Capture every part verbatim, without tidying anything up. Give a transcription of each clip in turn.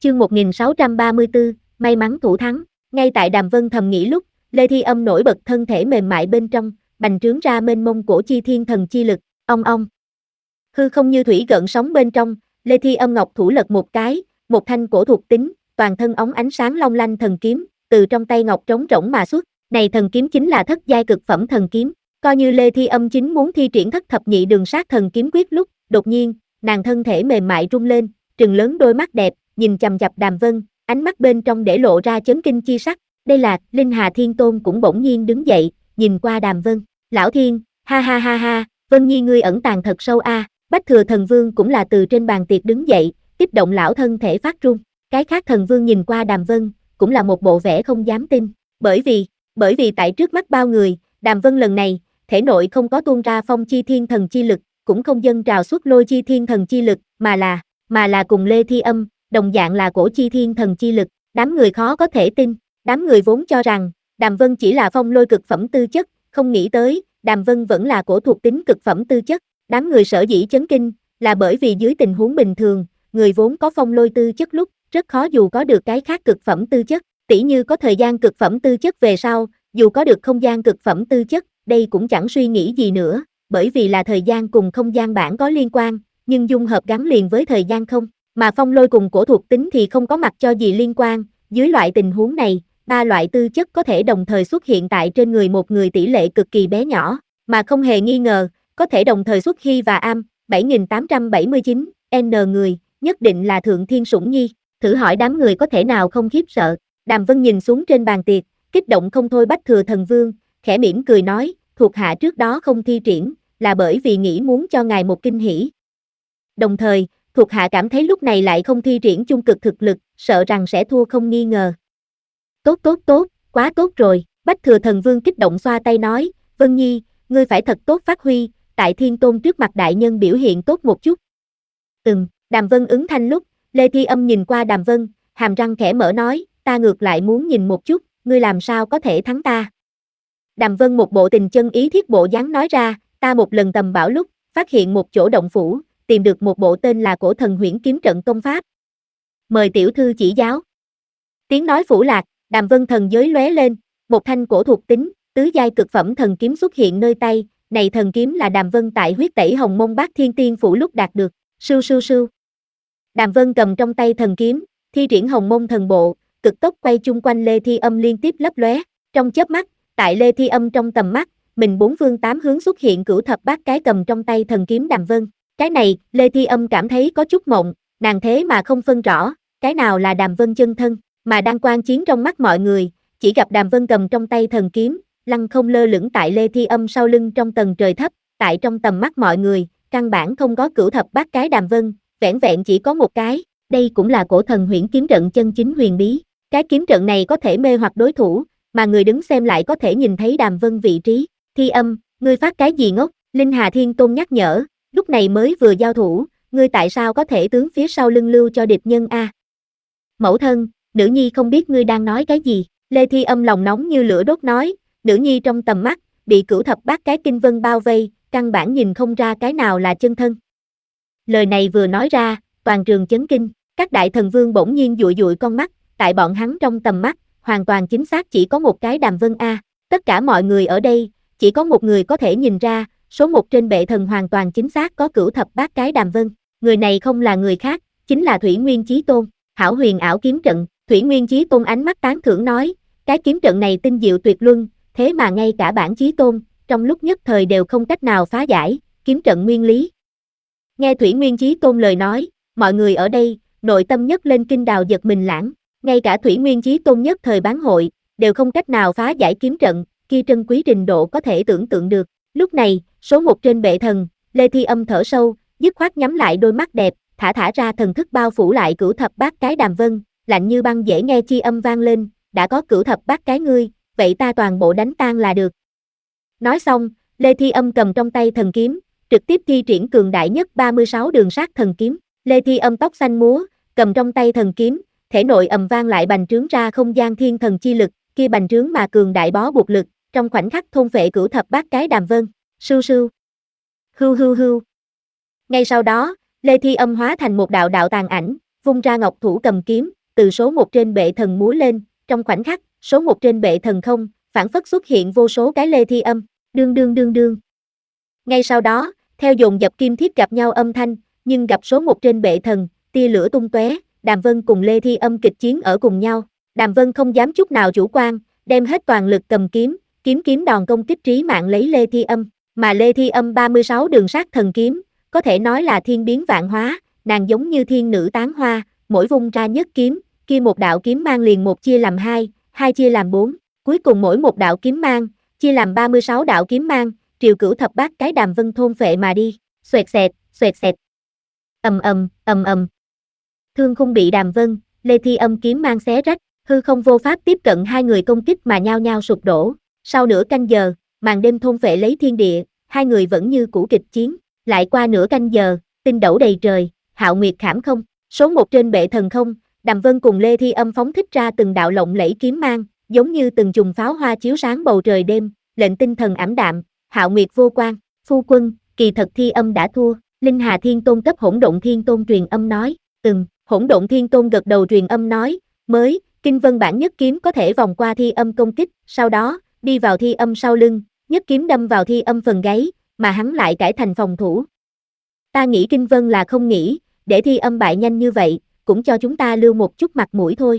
Chương một nghìn sáu trăm ba mươi tư, may mắn thủ thắng. Ngay tại Đàm Vân thầm nghĩ lúc, Lê Thi Âm nổi bật thân thể mềm mại bên trong, bành trướng ra mênh mông cổ chi thiên thần chi lực, ong ong. Hư không như thủy gợn sóng bên trong, Lê Thi Âm ngọc thủ lật một cái, một thanh cổ thuộc tính, toàn thân óng ánh sáng long lanh thần kiếm, từ trong tay ngọc trống rỗng mà xuất. Này thần kiếm chính là thất giai cực phẩm thần kiếm. Coi như Lê Thi Âm chính muốn thi triển thất thập nhị đường sát thần kiếm quyết lúc, đột nhiên, nàng thân thể mềm mại rung lên, trừng lớn đôi mắt đẹp, nhìn chằm chằm Đàm Vân, ánh mắt bên trong để lộ ra chấn kinh chi sắc. Đây là, Linh Hà Thiên Tôn cũng bỗng nhiên đứng dậy, nhìn qua Đàm Vân. Lão Thiên, ha ha ha ha, Vân Nhi ngươi ẩn tàng thật sâu a. À. Bách Thừa Thần Vương cũng là từ trên bàn tiệc đứng dậy, kích động lão thân thể phát run. Cái khác thần vương nhìn qua Đàm Vân, cũng là một bộ vẻ không dám tin, bởi vì, bởi vì tại trước mắt bao người, Đàm Vân lần này, thể nội không có tuôn ra phong chi thiên thần chi lực, cũng không dâng trào xuất lôi chi thiên thần chi lực, mà là, mà là cùng Lê Thi Âm, đồng dạng là cổ chi thiên thần chi lực. Đám người khó có thể tin, đám người vốn cho rằng, Đàm Vân chỉ là phong lôi cực phẩm tư chất, không nghĩ tới, Đàm Vân vẫn là cổ thuộc tính cực phẩm tư chất. Đám người sở dĩ chấn kinh, là bởi vì dưới tình huống bình thường, người vốn có phong lôi tư chất lúc, rất khó dù có được cái khác cực phẩm tư chất, tỉ như có thời gian cực phẩm tư chất về sau, dù có được không gian cực phẩm tư chất, đây cũng chẳng suy nghĩ gì nữa, bởi vì là thời gian cùng không gian bản có liên quan, nhưng dung hợp gắn liền với thời gian không, mà phong lôi cùng cổ thuộc tính thì không có mặt cho gì liên quan. Dưới loại tình huống này, ba loại tư chất có thể đồng thời xuất hiện tại trên người một người tỷ lệ cực kỳ bé nhỏ, mà không hề nghi ngờ, có thể đồng thời xuất Hy và Am, bảy nghìn tám trăm bảy mươi chín, N người, nhất định là Thượng Thiên Sủng Nhi. Thử hỏi đám người có thể nào không khiếp sợ. Đàm Vân nhìn xuống trên bàn tiệc, kích động không thôi. Bách Thừa Thần Vương, khẽ mỉm cười nói, thuộc hạ trước đó không thi triển, là bởi vì nghĩ muốn cho ngài một kinh hỉ. Đồng thời, thuộc hạ cảm thấy lúc này lại không thi triển chung cực thực lực, sợ rằng sẽ thua không nghi ngờ. Tốt tốt tốt, quá tốt rồi. Bách Thừa Thần Vương kích động xoa tay nói, Vân Nhi, ngươi phải thật tốt phát huy, tại Thiên Tôn trước mặt đại nhân biểu hiện tốt một chút. Ừm, Đàm Vân ứng thanh lúc, Lê Thi Âm nhìn qua Đàm Vân, hàm răng khẽ mở nói, ta ngược lại muốn nhìn một chút, ngươi làm sao có thể thắng ta. Đàm Vân một bộ tình chân ý thiết bộ dáng nói ra, ta một lần tầm bảo lúc, phát hiện một chỗ động phủ, tìm được một bộ tên là Cổ Thần Huyễn Kiếm Trận công pháp. Mời tiểu thư chỉ giáo. Tiếng nói phủ lạc, Đàm Vân thần giới lóe lên, một thanh cổ thuộc tính, tứ giai cực phẩm thần kiếm xuất hiện nơi tay, này thần kiếm là Đàm Vân tại huyết tẩy Hồng Mông Bát Thiên Tiên phủ lúc đạt được. Sưu sưu sưu. Đàm Vân cầm trong tay thần kiếm, thi triển Hồng Mông thần bộ, cực tốc quay chung quanh Lê Thi Âm liên tiếp lấp lóe. Trong chớp mắt, tại Lê Thi Âm trong tầm mắt, mình bốn phương tám hướng xuất hiện cửu thập bát cái cầm trong tay thần kiếm Đàm Vân. Cái này, Lê Thi Âm cảm thấy có chút mộng, nàng thế mà không phân rõ, cái nào là Đàm Vân chân thân, mà đang quan chiến trong mắt mọi người, chỉ gặp Đàm Vân cầm trong tay thần kiếm, lăng không lơ lửng tại Lê Thi Âm sau lưng trong tầng trời thấp, tại trong tầm mắt mọi người, căn bản không có cửu thập bát cái Đàm Vân, vẻn vẹn chỉ có một cái, đây cũng là Cổ Thần Huyễn Kiếm Trận chân chính huyền bí. Cái kiếm trận này có thể mê hoặc đối thủ, mà người đứng xem lại có thể nhìn thấy Đàm Vân vị trí. Thi Âm, ngươi phát cái gì ngốc? Linh Hà Thiên Tôn nhắc nhở, lúc này mới vừa giao thủ, ngươi tại sao có thể tướng phía sau lưng lưu cho địch nhân a? Mẫu thân, nữ nhi không biết ngươi đang nói cái gì. Lê Thi Âm lòng nóng như lửa đốt nói, nữ nhi trong tầm mắt, bị cửu thập bát cái kinh vân bao vây, căn bản nhìn không ra cái nào là chân thân. Lời này vừa nói ra, toàn trường chấn kinh, các đại thần vương bỗng nhiên dụi dụi con mắt, tại bọn hắn trong tầm mắt, hoàn toàn chính xác chỉ có một cái Đàm Vân a. Tất cả mọi người ở đây, chỉ có một người có thể nhìn ra, số một trên bệ thần hoàn toàn chính xác có cửu thập bát cái Đàm Vân. Người này không là người khác, chính là Thủy Nguyên Chí Tôn. Hảo huyền ảo kiếm trận. Thủy Nguyên Chí Tôn ánh mắt tán thưởng nói, cái kiếm trận này tinh diệu tuyệt luân, thế mà ngay cả bản Chí Tôn, trong lúc nhất thời đều không cách nào phá giải, kiếm trận nguyên lý. Nghe Thủy Nguyên Chí Tôn lời nói, mọi người ở đây, nội tâm nhất lên kinh đào giật mình lãng, ngay cả Thủy Nguyên Chí Tôn nhất thời bán hội, đều không cách nào phá giải kiếm trận, kia trân quý trình độ có thể tưởng tượng được. Lúc này, số một trên bệ thần, Lê Thi Âm thở sâu, dứt khoát nhắm lại đôi mắt đẹp, thả thả ra thần thức bao phủ lại cửu thập bát cái Đàm Vân, lạnh như băng dễ nghe chi âm vang lên, đã có cửu thập bát cái ngươi, vậy ta toàn bộ đánh tan là được. Nói xong, Lê Thi Âm cầm trong tay thần kiếm, trực tiếp thi triển cường đại nhất ba mươi sáu đường sát thần kiếm. Lê Thi Âm tóc xanh múa, cầm trong tay thần kiếm, thể nội ầm vang lại bành trướng ra không gian thiên thần chi lực, kia bành trướng mà cường đại bó buộc lực, trong khoảnh khắc thôn phệ cửu thập bát cái Đàm Vân. Sưu sưu. Hưu hưu hưu. Ngay sau đó, Lê Thi Âm hóa thành một đạo đạo tàn ảnh, vung ra ngọc thủ cầm kiếm, từ số một trên bệ thần múa lên, trong khoảnh khắc, số một trên bệ thần không, phản phất xuất hiện vô số cái lê thi âm, đương đương đương đương. Ngay sau đó, theo dồn dập kim thiết gặp nhau âm thanh, nhưng gặp số một trên bệ thần, tia lửa tung tóe, Đàm Vân cùng Lê Thi Âm kịch chiến ở cùng nhau. Đàm Vân không dám chút nào chủ quan, đem hết toàn lực cầm kiếm, kiếm kiếm đòn công kích trí mạng lấy Lê Thi Âm, mà Lê Thi Âm ba mươi sáu đường sát thần kiếm, có thể nói là thiên biến vạn hóa, nàng giống như thiên nữ tán hoa, mỗi vung ra nhất kiếm, kia một đạo kiếm mang liền một chia làm hai, hai chia làm bốn, cuối cùng mỗi một đạo kiếm mang, chia làm ba mươi sáu đạo kiếm mang, triều cửu thập bát cái Đàm Vân thôn phệ mà đi, xoẹt xẹt, xoẹt xẹt. Ầm ầm, ầm ầm. Thương khung bị Đàm Vân, Lê Thi Âm kiếm mang xé rách, hư không vô pháp tiếp cận hai người công kích mà nhao nhao sụp đổ. Sau nửa canh giờ, màn đêm thôn phệ lấy thiên địa, hai người vẫn như cũ kịch chiến. Lại qua nửa canh giờ, tinh đẩu đầy trời, hạo nguyệt khảm không, số một trên bệ thần không, Đàm Vân cùng Lê Thi Âm phóng thích ra từng đạo lộng lẫy kiếm mang, giống như từng chùm pháo hoa chiếu sáng bầu trời đêm, lệnh tinh thần ảm đạm, hạo nguyệt vô quan. Phu quân, kỳ thật Thi Âm đã thua. Linh Hà Thiên Tôn cấp Hỗn Độn Thiên Tôn truyền âm nói, ừm, Hỗn Độn Thiên Tôn gật đầu truyền âm nói, mới, Kinh Vân bản nhất kiếm có thể vòng qua Thi Âm công kích, sau đó, đi vào Thi Âm sau lưng, nhất kiếm đâm vào Thi Âm phần gáy, mà hắn lại cải thành phòng thủ. Ta nghĩ Kinh Vân là không nghĩ, để Thi Âm bại nhanh như vậy, cũng cho chúng ta lưu một chút mặt mũi thôi.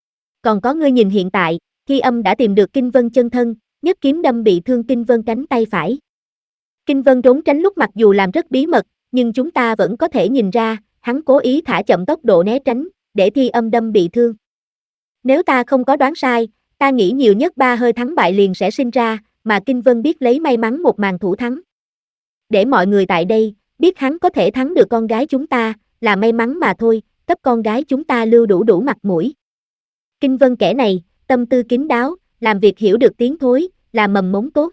Còn có ngươi nhìn hiện tại, Thi Âm đã tìm được Kinh Vân chân thân, nhất kiếm đâm bị thương Kinh Vân cánh tay phải. Kinh Vân trốn tránh lúc mặc dù làm rất bí mật, nhưng chúng ta vẫn có thể nhìn ra, hắn cố ý thả chậm tốc độ né tránh, để Thi Âm đâm bị thương. Nếu ta không có đoán sai, ta nghĩ nhiều nhất ba hơi thắng bại liền sẽ sinh ra, mà Kinh Vân biết lấy may mắn một màn thủ thắng. Để mọi người tại đây, biết hắn có thể thắng được con gái chúng ta, là may mắn mà thôi, cấp con gái chúng ta lưu đủ đủ mặt mũi. Kinh Vân kẻ này, tâm tư kín đáo, làm việc hiểu được tiếng thối, là mầm mống tốt.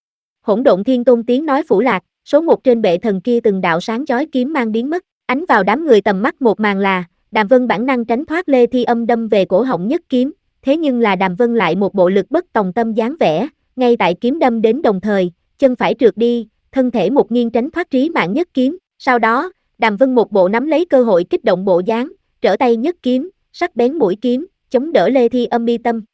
Hỗn Độn Thiên Tôn tiếng nói phủ lạc, số một trên bệ thần kia từng đạo sáng chói kiếm mang biến mất, ánh vào đám người tầm mắt một màn là, Đàm Vân bản năng tránh thoát Lê Thi Âm đâm về cổ họng nhất kiếm, thế nhưng là Đàm Vân lại một bộ lực bất tòng tâm dáng vẻ, ngay tại kiếm đâm đến đồng thời, chân phải trượt đi, thân thể một nghiêng tránh thoát trí mạng nhất kiếm, sau đó, Đàm Vân một bộ nắm lấy cơ hội kích động bộ dáng, trở tay nhất kiếm, sắc bén mũi kiếm, chống đỡ Lê Thi Âm mi tâm,